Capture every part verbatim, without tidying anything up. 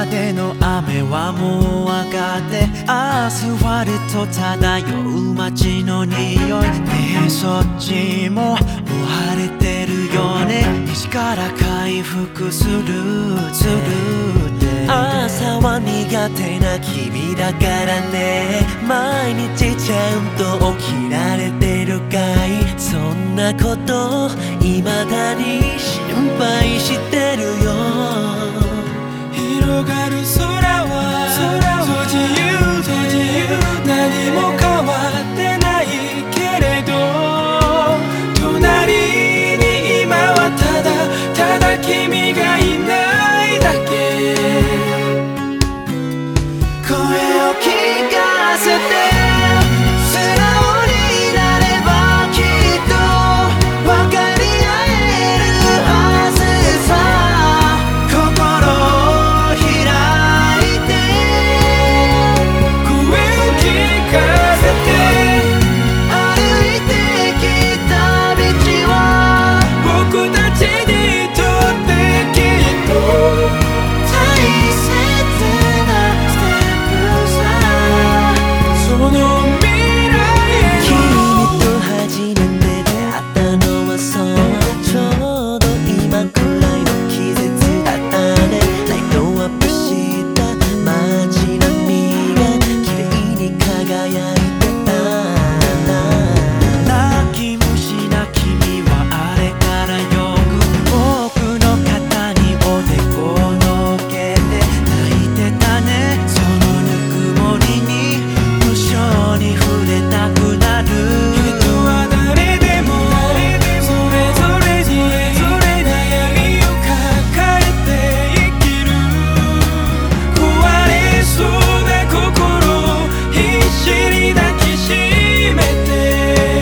までの雨はもう上がってアスファルト漂う街の匂いねえそっちももう晴れてるよね西から回復するするって朝は苦手な君だからね毎日ちゃんと起きられてるかいそんなこと未だに心配してるよ広がる空は不自由で何も変わってないけれど隣に今はただただ君がいないだけ声を聞かせて素直になればきっと分かり合えるはずさ心を開いて声を聞かせて歩いてきた道は僕たちにとってきっと大切なステップさその未来へ君と初めて出会ったのはそうちょうど今くらいの季節だったねライトアップした街並みが綺麗に輝いてた泣き虫な君はあれからよく僕の肩におでこを乗っけて泣いてたねそのぬくもりに無性に触れたくなる人は誰でもそれぞれに悩みを抱えて生きる壊れそうな心を必死に抱きしめて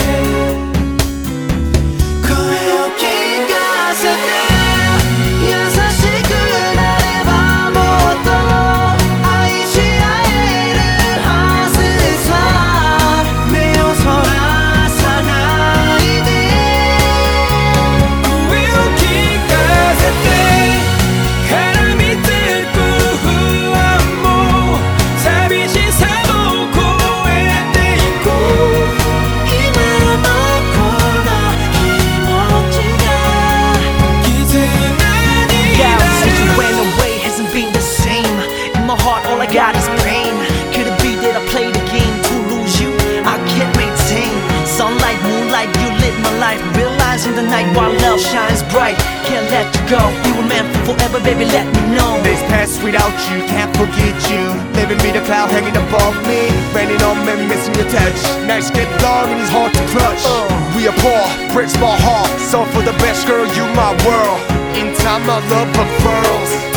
声を聞かせて優しくなればもっと愛し合えるはずさ目をそらさないで声を聞かせて絡みつく不安も寂しさも越えていこう今のこの気持ちが絆に Yeah, な since you る went away, hasn't been the same. In my heart, all I got is pain. Could it be that I played the game to lose you? I can't maintain. Sunlight, moonlight, you lit my life. Realizing the night while love shines bright. Can't let you go. We were meant for forever, baby. Let me know. Days pass without you, can't forget you. Living me the cloud hanging above me. Raining on me, missing your touch. Nights get long and it's hard to clutch. We are poor, breaks my heart. So for the best girl, you my world. In time, my love unfurls.